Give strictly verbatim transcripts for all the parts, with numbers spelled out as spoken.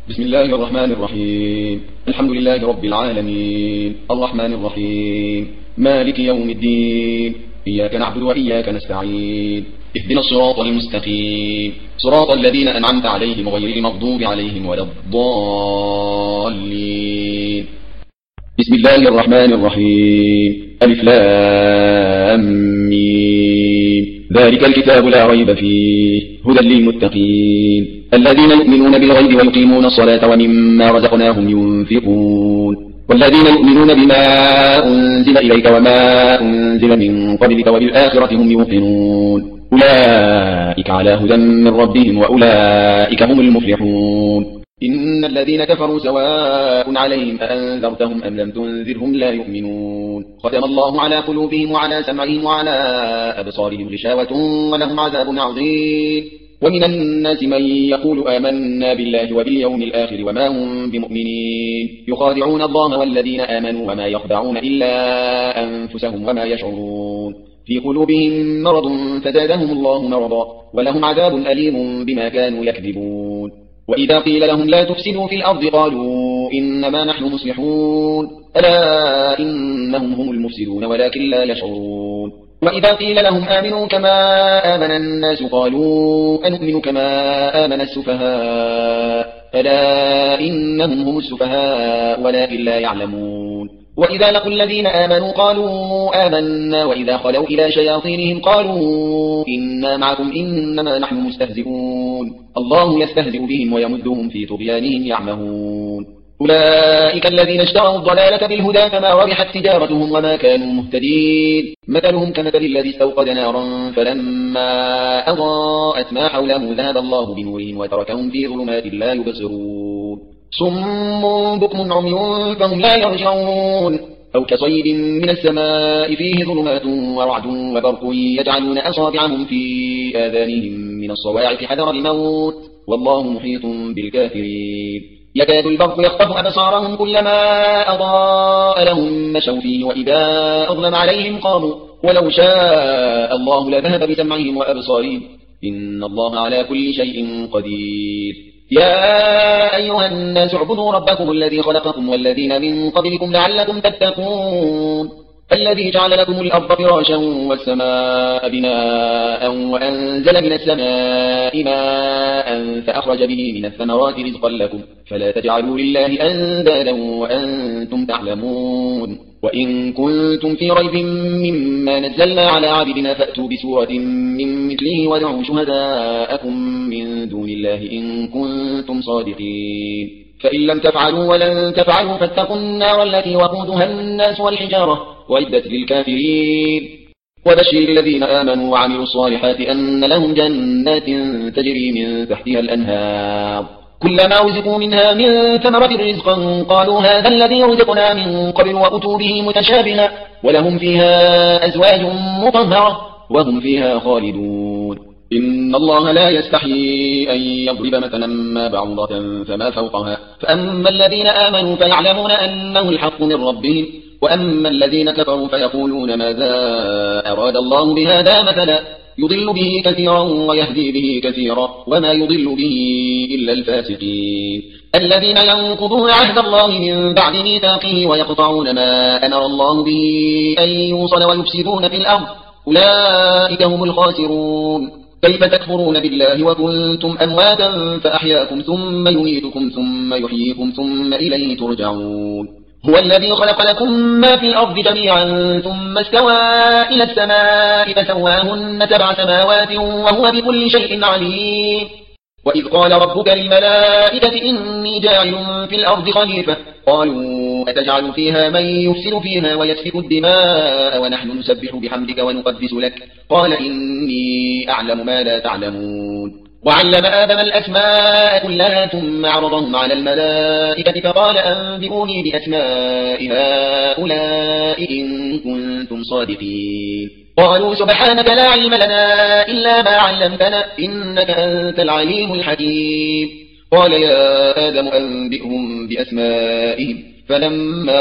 بسم الله الرحمن الرحيم. الحمد لله رب العالمين، الرحمن الرحيم، مالك يوم الدين، إياك نعبد وإياك نستعين، اهدنا الصراط المستقيم، صراط الذين أنعمت عليهم غير المغضوب عليهم ولا الضالين. بسم الله الرحمن الرحيم. ألف لام ميم. ذلك الكتاب لا ريب فيه هدى للمتقين الذين يؤمنون بالغيب ويقيمون الصلاة ومما رزقناهم ينفقون والذين يؤمنون بما أنزل إليك وما أنزل من قبلك وبالآخرة هم يوقنون أولئك على هدى من ربهم وأولئك هم المفلحون. إن الذين كفروا سواء عليهم أأنذرتهم أم لم تنذرهم لا يؤمنون. ختم الله على قلوبهم وعلى سمعهم وعلى أبصارهم غشاوة ولهم عذاب عظيم. ومن الناس من يقول آمنا بالله وباليوم الآخر وما هم بمؤمنين يخادعون الله والذين آمنوا وما يخدعون إلا أنفسهم وما يشعرون. في قلوبهم مرض فزادهم الله مرضا ولهم عذاب أليم بما كانوا يكذبون. وإذا قيل لهم لا تفسدوا في الأرض قالوا إنما نحن مصلحون ألا إنهم هم المفسدون ولكن لا يشعرون. وإذا قيل لهم آمنوا كما آمن الناس قالوا أنؤمن كما آمن السفهاء ألا إنهم هم السفهاء ولكن لا يعلمون. وإذا لقوا الذين آمنوا قالوا آمنا وإذا خلوا إلى شياطينهم قالوا إنا معكم إنما نحن مستهزئون الله يستهزئ بهم ويمدهم في طغيانهم يعمهون. أولئك الذين اشتروا الضلالة بالهدى فما ربحت تجارتهم وما كانوا مهتدين. مثلهم كمثل الذي استوقد نارا فلما أضاءت ما حوله ذهب الله بنورهم وتركهم في ظلمات لا يبصرون. صم بكم عمي فهم لا يرجعون. أو كصيد من السماء فيه ظلمات ورعد وبرق يجعلون أصابعهم في آذانهم من الصواعق حذر الموت والله محيط بالكافرين. يكاد البرق يخطف أبصارهم كلما أضاء لهم مشوا فيه وإذا أظلم عليهم قاموا ولو شاء الله لذهب بسمعهم وأبصارهم إن الله على كل شيء قدير. يا أيها الناس اعبدوا ربكم الذي خلقكم والذين من قبلكم لعلكم تتقون الذي جعل لكم الأرض فراشا والسماء بناء وأنزل من السماء ماء فأخرج به من الثمرات رزقا لكم فلا تجعلوا لله أندادا وأنتم تعلمون. وإن كنتم في ريب مما نزلنا على عبدنا فأتوا بسورة من مثله وادعوا شهداءكم من دون الله إن كنتم صادقين فإن لم تفعلوا ولن تفعلوا فاتقوا النار التي وقودها الناس والحجارة وعدت للكافرين. وبشر الذين آمنوا وعملوا الصالحات أن لهم جنات تجري من تحتها الأنهار كلما رزقوا منها من ثمرة رزقا قالوا هذا الذي رزقنا من قبل وأتوا به متشابها ولهم فيها أزواج مطهرة وهم فيها خالدون. إن الله لا يستحيي أن يضرب مثلا ما بعوضة فما فوقها فأما الذين آمنوا فيعلمون أنه الحق من ربهم وأما الذين كفروا فيقولون ماذا أراد الله بهذا مثلا يضل به كثيرا ويهدي به كثيرا وما يضل به إلا الفاسقين الذين ينقضون عهد الله من بعد ميثاقه ويقطعون ما أمر الله به أن يوصل ويفسدون في الأرض أولئك هم الخاسرون. كيف تكفرون بالله وكنتم أمواتا فأحياكم ثم يميتكم ثم يحييكم ثم إليه ترجعون. هو الذي خلق لكم ما في الأرض جميعا ثم استوى إلى السماء فسواهن سبع سماوات وهو بكل شيء عليم. وإذ قال ربك للملائكة إني جاعل في الأرض خليفة قالوا أتجعل فيها من يفسد فيها ويسفك الدماء ونحن نسبح بحمدك ونقدس لك قال إني أعلم ما لا تعلمون. وعلم آدم الأسماء كلها ثم عرضهم على الملائكة فقال أنبئوني بأسماء هؤلاء إن كنتم صادقين قالوا سبحانك لا علم لنا إلا ما علمتنا إنك أنت العليم الحكيم. قال يا آدم أنبئهم بأسمائهم فلما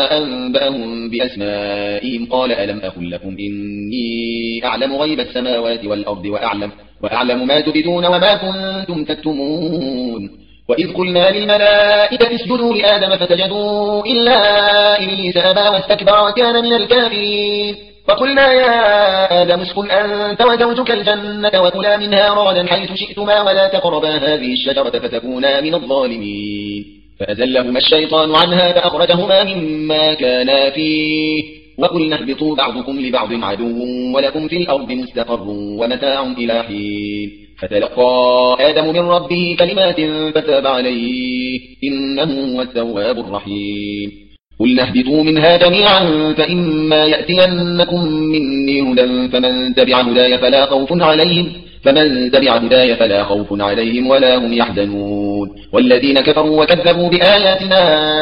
أنبأهم بأسمائهم قال ألم أقل لكم إني أعلم غيب السماوات والأرض وأعلم, وأعلم ما تبدون وما كنتم تكتمون وإذ قلنا للملائكة اسجدوا لآدم فسجدوا إلا إبليس أبى واستكبر وكان من الكافرين فقلنا يا آدم اسكن أنت وزوجك الجنة وكلا منها رغدا حيث شئتما ولا تقربا هذه الشجرة فتكونا من الظالمين فأزلهما الشيطان عنها فأخرجهما مما كانا فيه وقلنا اهبطوا بعضكم لبعض عدو ولكم في الأرض مستقر ومتاع إلى حين فتلقى آدم من ربه كلمات فتاب عليه إنه هو التواب الرحيم قلنا اهبطوا منها جميعا فإما يأتينكم مني هدى فمن تبع هداي فلا خوف عليهم فمن تبع هداي فلا خوف عليهم ولا هم يحزنون والذين كفروا وكذبوا بآياتنا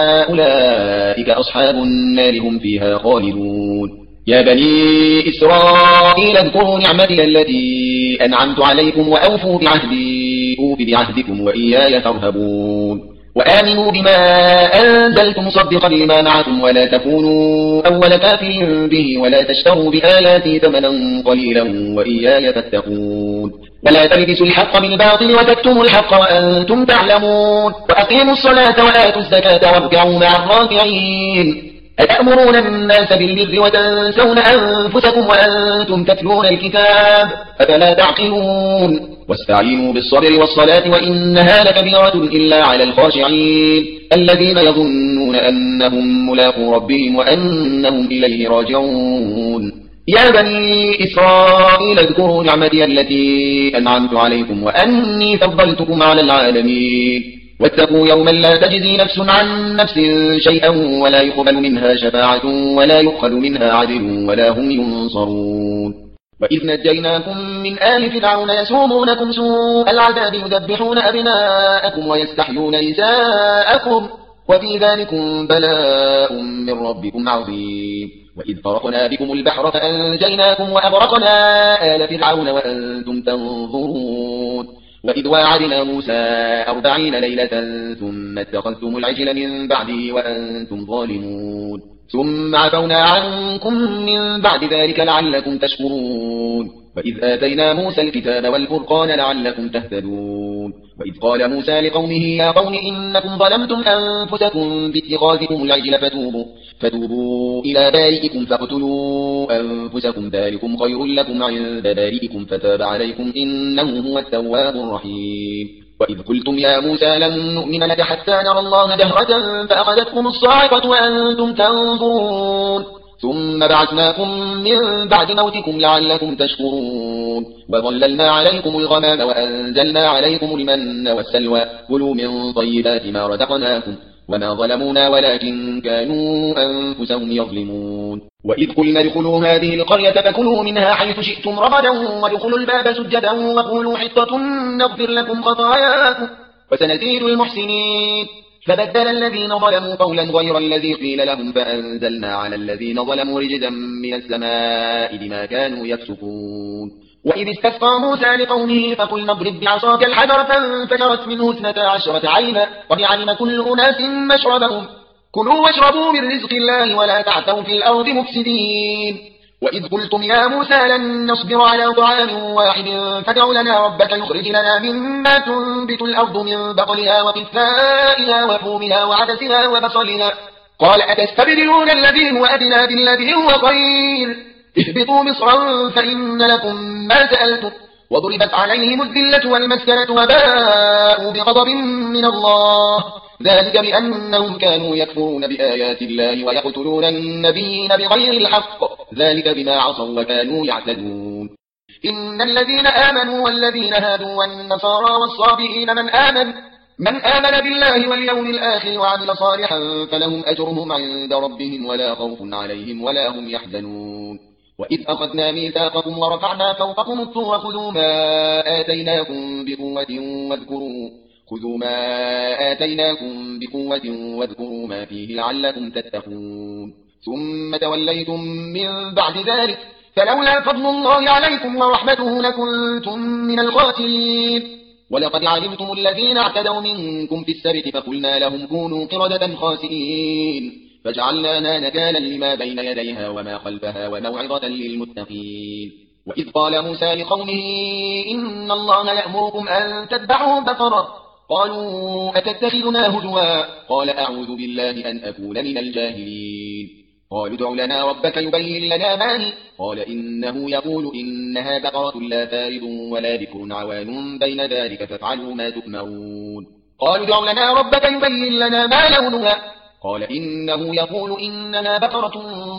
أولئك أصحاب النار هم فيها خالدون يا بني إسرائيل اذكروا نعمتي التي أنعمت عليكم وأوفوا بعهدي أوف بعهدكم وإياي فارهبون وآمنوا بما أنزلت مصدقا لما معكم ولا تكونوا أول كافر به ولا تشتروا بآياتي ثمنا قليلا وإياي فاتقون ولا تلبسوا الحق بالباطل وتكتموا الحق وأنتم تعلمون وأقيموا الصلاة وآتوا الزكاة واركعوا مع الراكعين أتأمرون الناس بالبر وتنسون أنفسكم وأنتم تتلون الكتاب أفلا تعقلون واستعينوا بالصبر والصلاة وإنها لكبيرة إلا على الخاشعين الذين يظنون أنهم ملاقو ربهم وأنهم إليه راجعون يا بني إسرائيل اذكروا نعمتي التي أنعمت عليكم وأني فضلتكم على العالمين واتقوا يوما لا تجزي نفس عن نفس شيئا ولا يقبل منها شفاعة ولا يؤخذ منها عدل ولا هم ينصرون وإذ نجيناكم من آل فرعون يسومونكم سوء العذاب يذبحون أبناءكم ويستحيون نساءكم وفي ذلكم بلاء من ربكم عظيم وإذ فرقنا بكم البحر فأنجيناكم وأغرقنا آل فرعون وأنتم تنظرون وإذ واعدنا موسى أربعين ليلة ثم اتخذتم العجل من بعده وأنتم ظالمون ثم عفونا عنكم من بعد ذلك لعلكم تشكرون وإذ آتينا موسى الكتاب والفرقان لعلكم تهتدون وإذ قال موسى لقومه يا قوم إنكم ظلمتم أنفسكم باتخاذكم العجل فتوبوا, فتوبوا إلى بارئكم فاقتلوا أنفسكم ذلكم خير لكم عند بارئكم فتاب عليكم إنه هو التواب الرحيم وإذ قلتم يا موسى لن نؤمن لك حتى نرى الله جهرة فأخذتكم الصاعقة وأنتم تنظرون ثم بعثناكم من بعد موتكم لعلكم تشكرون وظللنا عليكم الغمام وأنزلنا عليكم المن والسلوى كلوا من طيبات ما رزقناكم وما ظلمونا ولكن كانوا أنفسهم يظلمون وإذ قلنا ادخلوا هذه القرية فكلوا منها حيث شئتم رغدا وادخلوا الباب سجدا وقولوا حطة نغفر لكم خطاياكم وسنزيد المحسنين فبدل الذين ظلموا قولا غير الذي قيل لهم فأنزلنا على الذين ظلموا رجزا من السماء بما كانوا يفسقون وإذ استسقى موسى لقومه فقلنا اضرب بعصاك الحجر فانفجرت منه اثنتا عشرة عينا قد علم كل أناس مشربهم كلوا واشربوا من رزق الله ولا تعثوا في الأرض مفسدين وإذ قلتم يا موسى لن نصبر على طعام واحد فادع لنا ربك يخرج لنا مما تنبت الأرض من بقلها وقثائها وفومها وعدسها وبصلها قال أتستبدلون الذي هو أدنى بالذي هو خير اهبطوا مصرا فإن لكم ما سألتم وضربت عليهم الذلة والمسكنة وباءوا بغضب من الله ذلك بأنهم كانوا يكفرون بآيات الله ويقتلون النبيين بغير الحق ذلك بما عصوا وكانوا يعتدون إن الذين آمنوا والذين هادوا والنصارى والصابئين من آمن من آمن بالله واليوم الآخر وعمل صالحا فلهم أجرهم عند ربهم ولا خوف عليهم ولا هم يحزنون وإذ أخذنا ميثاقكم ورفعنا فوقكم الطور خذوا ما آتيناكم بقوة واذكروا خذوا ما آتيناكم بقوة واذكروا ما فيه لعلكم تتقون ثم توليتم من بعد ذلك فلولا فضل الله عليكم ورحمته لكنتم من الخاسرين ولقد علمتم الذين اعتدوا منكم في السبت فقلنا لهم كونوا قردة خاسئين فجعلناها نكالا لما بين يديها وما خلفها وموعظة للمتقين وإذ قال موسى لقومه إن الله يأمركم أن تذبحوا بقرة قالوا أتتخذنا هزوا قال أعوذ بالله أن أكون من الجاهلين قالوا ادع لنا ربك يبين لنا ما هي قال إنه يقول إنها بقرة لا فارض ولا بكر عوان بين ذلك فافعلوا ما تؤمرون قالوا ادع لنا ربك يبين لنا ما لونها قال إنه يقول إنها بقرة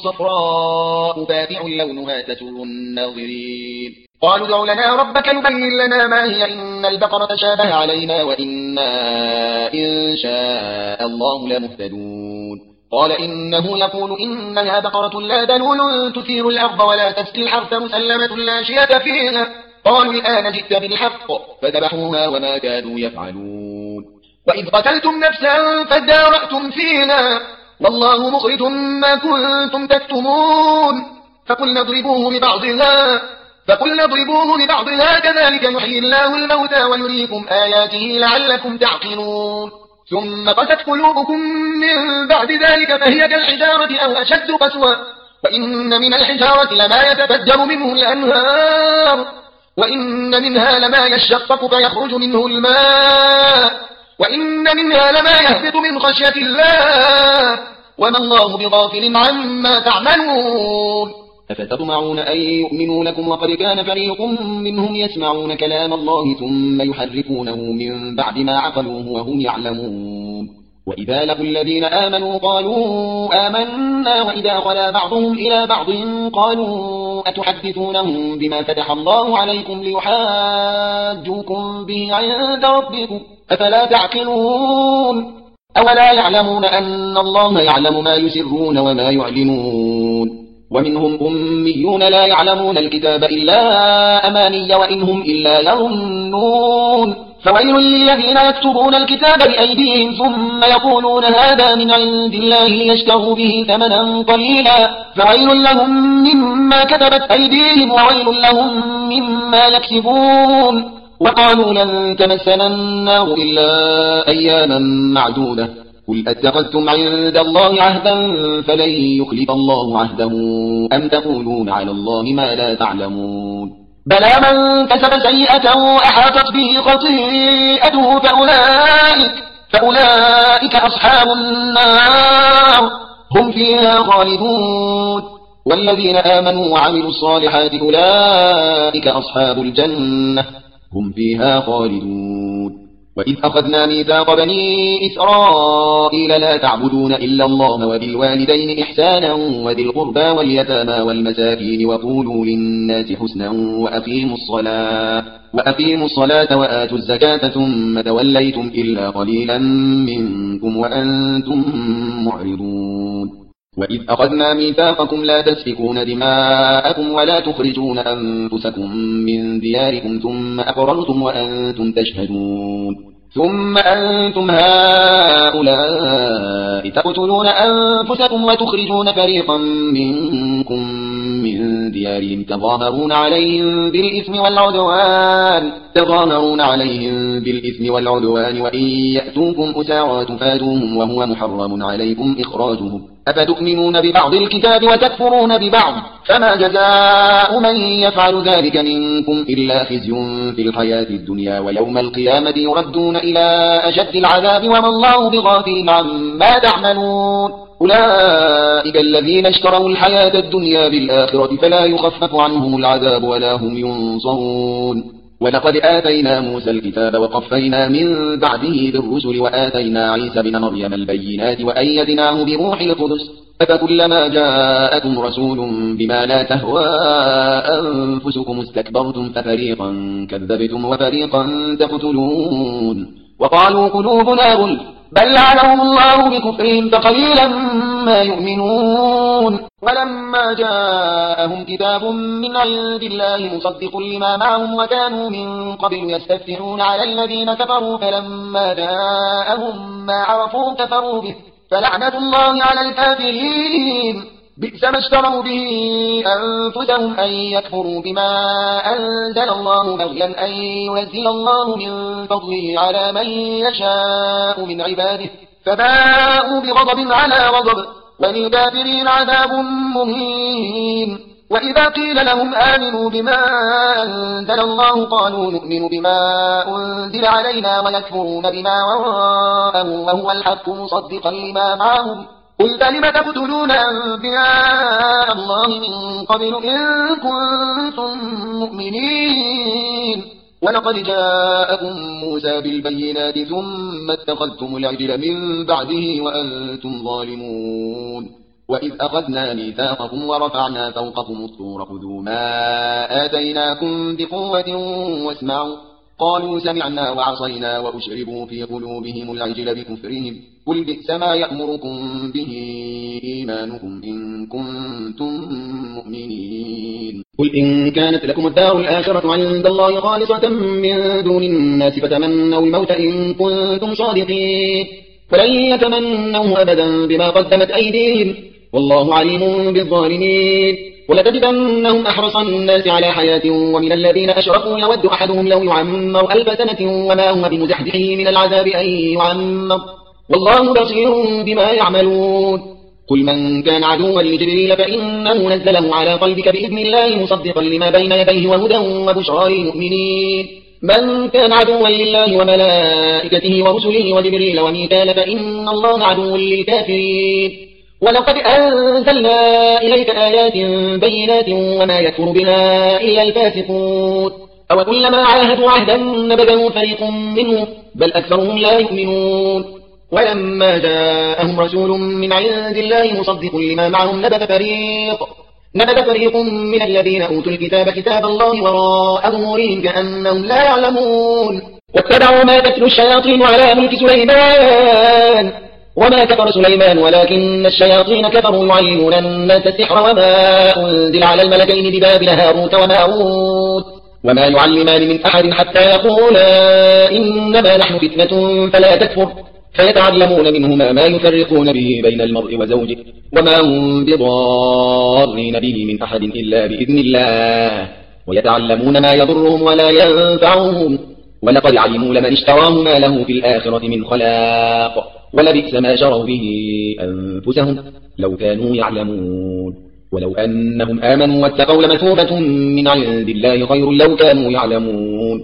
صفراء فاتح لونها تسر الناظرين قالوا ادع لنا ربك يبين لنا ما هي إن البقرة شابه علينا وإنا إن شاء الله لمهتدون قال إنه يقول إنها بقرة لا ذلول تثير الأرض ولا تسقي الحرث مسلمة لا شية فيها قالوا الآن جئت بالحق فذبحوها وما كادوا يفعلون وإذ قتلتم نفسا فادارأتم فيها والله مخرج ما كنتم تكتمون فقلنا اضربوه ببعضها فقلنا اضربوه ببعضها كذلك يحيي الله الموتى ويريكم آياته لعلكم تعقلون ثم قست قلوبكم من بعد ذلك فهي كالحجارة أو أشد قسوة وإن من الحجارة لما يتفجر منه الأنهار وإن منها لما يشقق فيخرج منه الماء وإن منها لما يهبط من خشية الله وما الله بغافل عما تعملون أفتطمعون أن يؤمنوا لكم وقد كان فريق منهم يسمعون كلام الله ثم يحرفونه من بعد ما عقلوه وهم يعلمون وإذا لقوا الذين آمنوا قالوا آمنا وإذا خلا بعضهم إلى بعض قالوا أتحدثونهم بما فتح الله عليكم ليحاجوكم به عند ربكم أفلا تعقلون أولا يعلمون أن الله يعلم ما يسرون وما يعلنون ومنهم أميون لا يعلمون الكتاب إلا أماني وإنهم إلا يظنون فويل للذين يكتبون الكتاب بأيديهم ثم يقولون هذا من عند الله ليشتروا به ثمنا قليلا فويل لهم مما كتبت أيديهم وويل لهم مما يكسبون وقالوا لن تمسنا النار إلا أياما معدودة قل أتخذتم عند الله عهدا فلن يخلف الله عهده أم تقولون على الله ما لا تعلمون بلى من كسب سيئة أحاطت به خطيئته فأولئك, فأولئك أصحاب النار هم فيها خالدون والذين آمنوا وعملوا الصالحات أولئك أصحاب الجنة هم فيها خالدون وإذ أخذنا ميثاق بني إسرائيل لا تعبدون إلا الله وبالوالدين إحسانا وذي القربى واليتامى والمساكين وقولوا للناس حسنا وأقيموا الصلاة وأقيموا الصلاة وآتوا الزكاة ثم توليتم إلا قليلا منكم وأنتم معرضون وإذ أخذنا ميثاقكم لا تسفكون دماءكم ولا تخرجون أنفسكم من دياركم ثم أقررتم وأنتم تشهدون ثم أنتم هؤلاء تقتلون أنفسكم وتخرجون فريقا منكم من ديارهم تظاهرون عليهم بالإثم والعدوان تظاهرون عليهم بالإثم والعدوان وإن يأتوكم أسارى تفادوهم وهو محرم عليكم إخراجهم أفتؤمنون ببعض الكتاب وتكفرون ببعض فما جزاء من يفعل ذلك منكم إلا خزي في الحياة الدنيا ويوم القيامة يردون إلى أشد العذاب وما الله بغافل عما تعملون أولئك الذين اشتروا الحياة الدنيا بالآخرة فلا يخفف عنهم العذاب ولا هم ينصرون ولقد آتينا موسى الكتاب وقفينا من بعده بالرسل وآتينا عيسى بن مريم البينات وأيدناه بروح القدس أفكلما جاءكم رسول بما لا تهوى أنفسكم استكبرتم ففريقا كذبتم وفريقا تقتلون وقالوا قلوبنا غل بل لعنهم الله بكفرهم فقليلا ما يؤمنون ولما جاءهم كتاب من عند الله مصدق لما معهم وكانوا من قبل يستفتحون على الذين كفروا فلما جاءهم ما عرفوا كفروا به فلعنة الله على الكافرين بئس ما اشتروا به أنفسهم أن يكفروا بما أنزل الله بغيا أن ينزل الله من فضله على من يشاء من عباده فباءوا بغضب على غضب وللكافرين عذاب مهين وإذا قيل لهم آمنوا بما أنزل الله قالوا نؤمن بما أنزل علينا ويكفرون بما وراءه وهو الحق مصدقا لما معهم قل فلم تقتلون أنبياء الله من قبل إن كنتم مؤمنين ولقد جاءكم موسى بالبينات ثم اتخذتم العجل من بعده وأنتم ظالمون وإذ أخذنا ميثاقكم ورفعنا فوقكم الطور خذوا ما آتيناكم بقوة واسمعوا قالوا سمعنا وعصينا وأشربوا في قلوبهم العجل بكفرهم قل بئس ما يأمركم به إيمانكم إن كنتم مؤمنين قل إن كانت لكم الدار الآخرة عند الله خالصة من دون الناس فتمنوا الموت إن كنتم صادقين فلن يتمنوه أبدا بما قدمت أيديهم والله عليم بالظالمين ولتجدنهم أحرص الناس على حياة ومن الذين أشركوا يود أحدهم لو يعمر ألف سنة وما هو بمزحزحه من العذاب أن يعمر والله بصير بما يعملون قل من كان عدوا لجبريل فإنه نزله على قلبك بإذن الله مصدقا لما بين يديه وهدى وبشرى للمؤمنين من كان عدوا لله وملائكته ورسله وجبريل وميكال فإن الله عدو للكافرين ولقد أنزلنا إليك آيات بينات وما يكفر بها إلا الفاسقون أو كلما عاهدوا عهدا نبذه فريق منهم بل أكثرهم لا يؤمنون ولما جاءهم رسول من عند الله مصدق لما معهم نبذ فريق نبذ فريق من الذين أوتوا الكتاب كتاب الله وراء ظهورهم كأنهم لا يعلمون واتبعوا ما تتلو الشياطين على ملك سليمان وما كفر سليمان ولكن الشياطين كفروا يعلمون الناس السحر وما أنزل على الملكين ببابل هاروت وماروت وما يعلمان من أحد حتى يقولا إنما نحن فتنة فلا تكفر فيتعلمون منهما ما يفرقون به بين المرء وزوجه وما هم بضارين به من أحد إلا بإذن الله ويتعلمون ما يضرهم ولا ينفعهم ولقد علموا لمن اشتراه ما له في الآخرة من خلاق ولبئس ما شروا به أنفسهم لو كانوا يعلمون ولو أنهم آمنوا واتقوا لمثوبة من عند الله خير لو كانوا يعلمون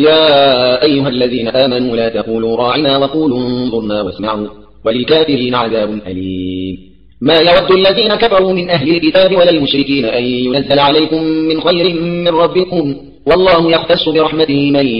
يا أيها الذين آمنوا لا تقولوا راعنا وقولوا انظرنا واسمعوا وللكافرين عذاب أليم ما يود الذين كفروا من أهل الكتاب ولا المشركين أن ينزل عليكم من خير من ربكم والله يختص برحمته من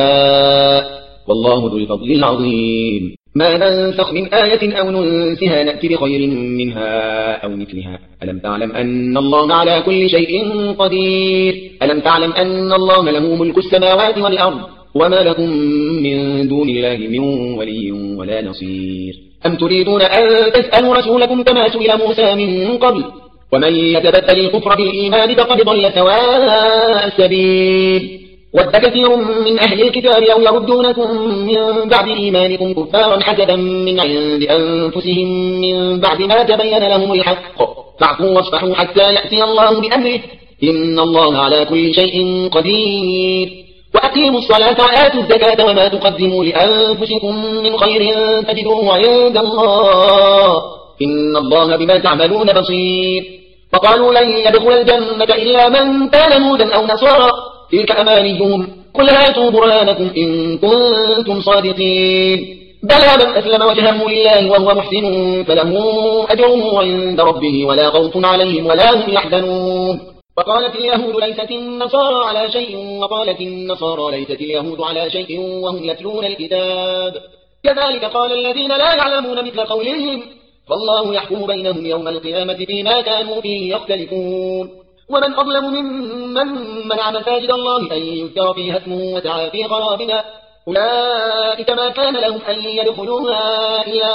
يشاء والله ذو الفضل العظيم ما ننسخ من آية أو ننسها نأتي بخير منها أو مثلها ألم تعلم أن الله على كل شيء قدير ألم تعلم أن الله له ملك السماوات والأرض وما لكم من دون الله من ولي ولا نصير أم تريدون أن تسألوا رسولكم كما سئل موسى من قبل ومن يتبدل الكفر بالإيمان فقد ضل سواء السبيل ود كثير من أهل الكتاب أو يردونكم من بعد إيمانكم كفارا حسدا من عند أنفسهم من بعد ما تبين لهم الحق فاعفوا واصفحوا حتى يأتي الله بأمره إن الله على كل شيء قدير وأقيموا الصلاة وآتوا الزكاة وما تقدموا لأنفسكم من خير تجدوه عند الله إن الله بما تعملون بصير فقالوا لن يدخل الجنة إلا من كان هودا أو نصارى تلك أمانيهم قل هاتوا برهانكم إن كنتم صادقين بلى من أسلم وجهه لله وهو محسن فله أجره عند ربه ولا خوف عليهم ولا هم يحزنون وقالت اليهود ليست النصارى على شيء وقالت النصارى ليست اليهود على شيء وهم يتلون الكتاب كذلك قال الذين لا يعلمون مثل قولهم فالله يحكم بينهم يوم القيامة فيما كانوا فيه يختلفون ومن أظلم ممن منع مساجد الله أن يذكر فيها اسمه وسعى في خرابها أولئك ما كان لهم أن يدخلوها إلا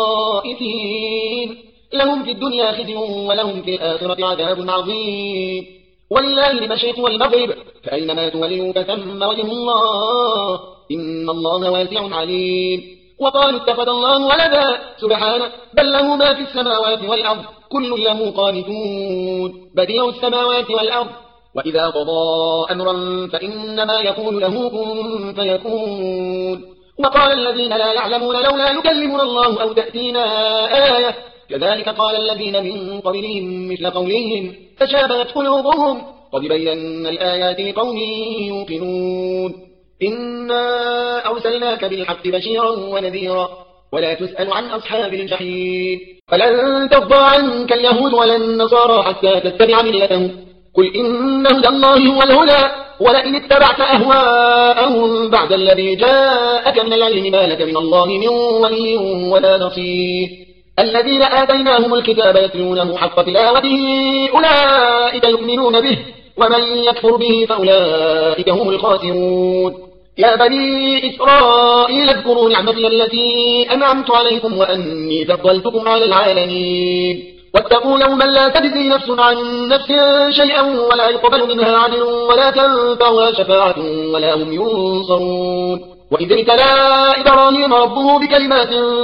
خائفين لهم في الدنيا خزي ولهم في الآخرة عذاب عظيم ولله المشرق والمغرب فأينما تولوا فثم وجه الله إن الله واسع عليم وقالوا اتخذ الله ولدا سبحانه بل له ما في السماوات والأرض كل له قانتون بديع السماوات والأرض وإذا قضى أمرا فإنما يقول له كن فيكون وقال الذين لا يعلمون لولا يكلمنا الله أو تأتينا آية كذلك قال الذين من قبلهم مثل قولهم تشابهت قلوبهم قد بينا الآيات لقوم يوقنون إنا أرسلناك بالحق بشيرا ونذيرا ولا تسأل عن أصحاب الجحيم فلن ترضى عنك اليهود ولا النصارى حتى تتبع ملتهم قل إن هدى الله هو الهدى ولئن اتبعت أهواءهم بعد الذي جاءك من العلم ما لك من الله من ولي ولا نصير الذين آتيناهم الكتاب يتلونه حق تلاوته أولئك يؤمنون به ومن يكفر به فأولئك هم الخاسرون يا بني إسرائيل اذكروا نعمتي التي أنعمت عليكم وأني فضلتكم على العالمين واتقوا يوما لا تجزي نفس عن نفس شيئا ولا يقبل منها عدل ولا تنفعها شفاعة ولا هم ينصرون وإذ ابتلى إبراهيم ربه بكلمات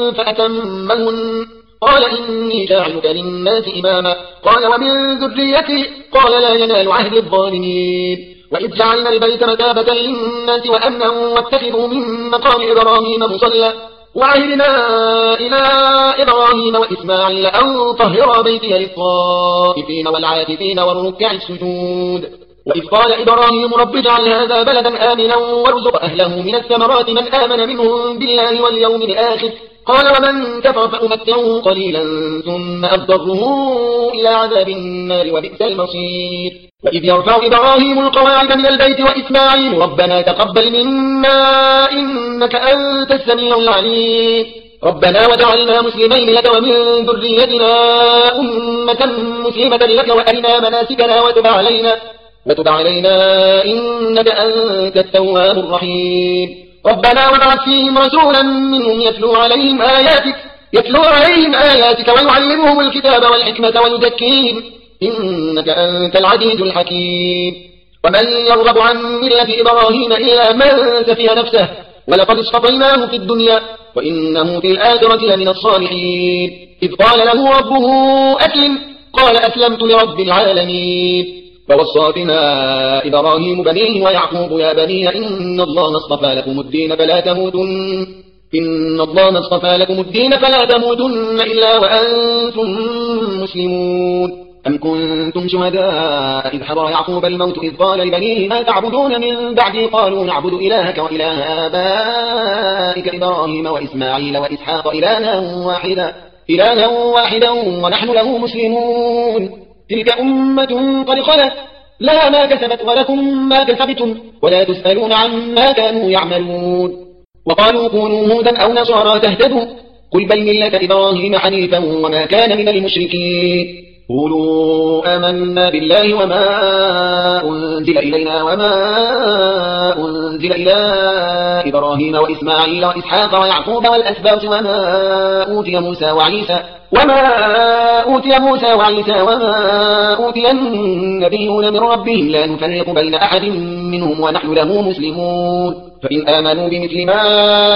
فأتمهن قال إني جاعلك للناس إماما قال ومن ذريتي قال لا ينال عهد الظالمين وإذ جعلنا البيت مثابة للناس وأمنا واتخذوا من مقام إبراهيم مصلى وعهدنا إلى إبراهيم وإسماعيل أن طهر بيتي للطائفين والعاكفين والركع السجود وإذ قال إبراهيم رب اجعل هذا بلدا آمنا وارزق أهله من الثمرات من آمن منهم بالله واليوم الآخر قال ومن كفر فأمتعه قليلا ثم أضطره إلى عذاب النار وبئس المصير وإذ يرفع إبراهيم القواعد من البيت وإسماعيل ربنا تقبل منا إنك أنت السميع العليم ربنا وجعلنا مسلمين لك ومن ذريتنا أمة مسلمة لك وأرنا مناسكنا وتب علينا وتب علينا إنك أنت التواب الرحيم ربنا وابعث فيهم رسولا منهم يتلو عليهم آياتك يتلو عليهم آياتك ويعلمهم الكتاب والحكمة ويزكيهم إنك أنت العزيز الحكيم ومن يرغب عن ملة إبراهيم إلا من سفه نفسه ولقد اصطفيناه في الدنيا وإنه في الآخرة لمن الصالحين إذ قال له ربه أسلم قال أسلمت لرب العالمين فوصى بنا إبراهيم بنيه ويعقوب يا بني إن الله اصطفى لكم الدين فلا تموتن إن الله اصطفى لكم الدين فلا تموتن إلا وأنتم مسلمون أم كنتم شهداء إذ حضر يعقوب الموت إذ قال لبنيه ما تعبدون من بعدي قالوا نعبد إلهك وإله آبائك إبراهيم وإسماعيل وإسحاق إلها واحدا إلها واحدا ونحن له مسلمون تلك أمة قد خلت لها ما كسبت ولكم ما كسبتم ولا تسألون عما كانوا يعملون وقالوا كونوا هودا أو نصارى تهتدوا قل بل ملة إبراهيم حنيفا وما كان من المشركين قولوا آمنا بالله وما أنزل إلينا وما أنزل إلى إبراهيم وإسماعيل وإسحاق ويعقوب والأسباط وما أوتي موسى وعيسى وما أوتي موسى وعيسى وما أوتي النبيون من ربهم لا نفرق بين أحد منهم ونحن له مسلمون فإن آمنوا بمثل ما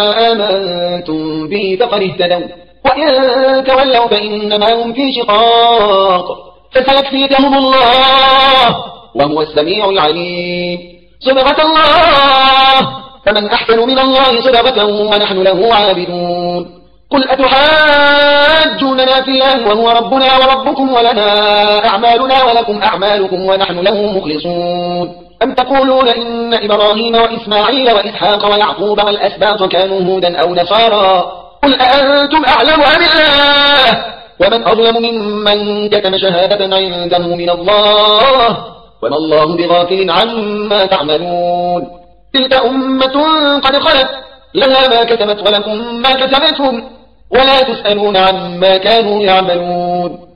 آمنتم به فقد اهتدوا وإن تولوا فإنما هم في شقاق فسيكفيكهم الله وهو السميع العليم صبغة الله فمن أحسن من الله صبغة ونحن له عابدون قل أتحاجوننا في الله وهو ربنا وربكم ولنا أعمالنا ولكم أعمالكم ونحن له مخلصون أم تقولون إن إبراهيم وإسماعيل وإسحاق ويعقوب والأسباط كانوا هودا أو نصارى قل أأنتم أعلم أم الله ومن أظلم ممن كتم شهادة عنده من الله وما الله بغافل عما تعملون تلك أمة قد خلت لها ما كسبت ولكم ما كسبتم ولا تسألون عما كانوا يعملون